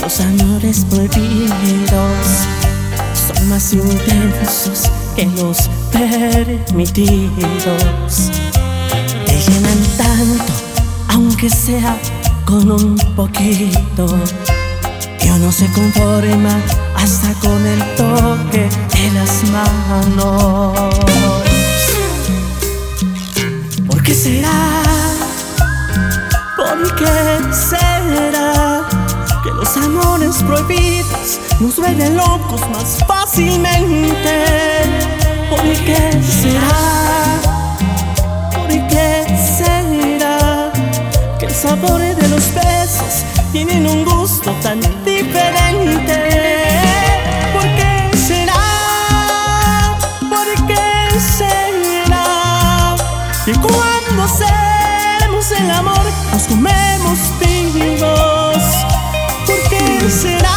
Los amores prohibidos son más intensos que los permitidos. Te llenan tanto, aunque sea con un poquito, y uno se conforma hasta con el toque de las manos. ¿Por qué será? ¿Por qué será que los amores prohibidos nos vuelven locos más fácilmente? ¿Por qué será? ¿Por qué será que el sabor de los besos tienen un gusto tan diferente? ¿Por qué será? ¿Por qué será que cuando hacemos el amor nos comemos vivos? ¿Por qué será?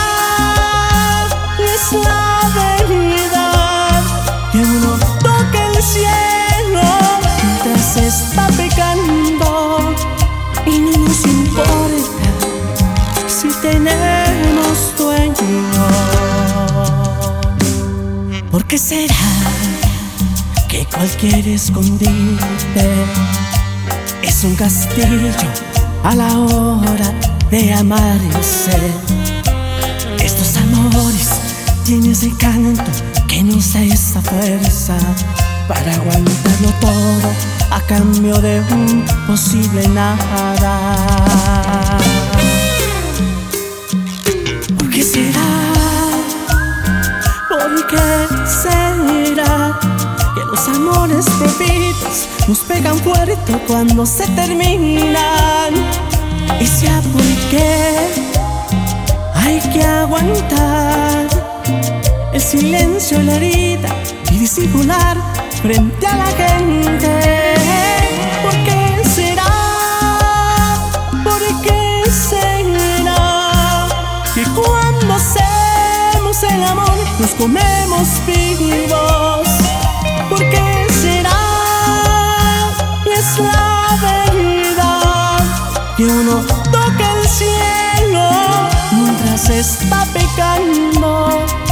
Es la verdad que uno toca el cielo mientras está pecando, y no nos importa si tenemos dueño. ¿Por qué será que cualquier escondite es un castillo a la hora de amarse? Estos amores tienen ese canto que nos da esa fuerza para aguantarlo todo a cambio de un posible nada. ¿Por qué será? ¿Por qué será que los amores prohibidos nos pegan fuerte cuando se terminan? Y sea porque hay que aguantar el silencio y la herida y disimular frente a la gente. ¿Por qué será? ¿Por qué será que cuando hacemos el amor nos comemos vivos? ¿Por qué será? Es la verdad que uno toca el cielo mientras está pecando,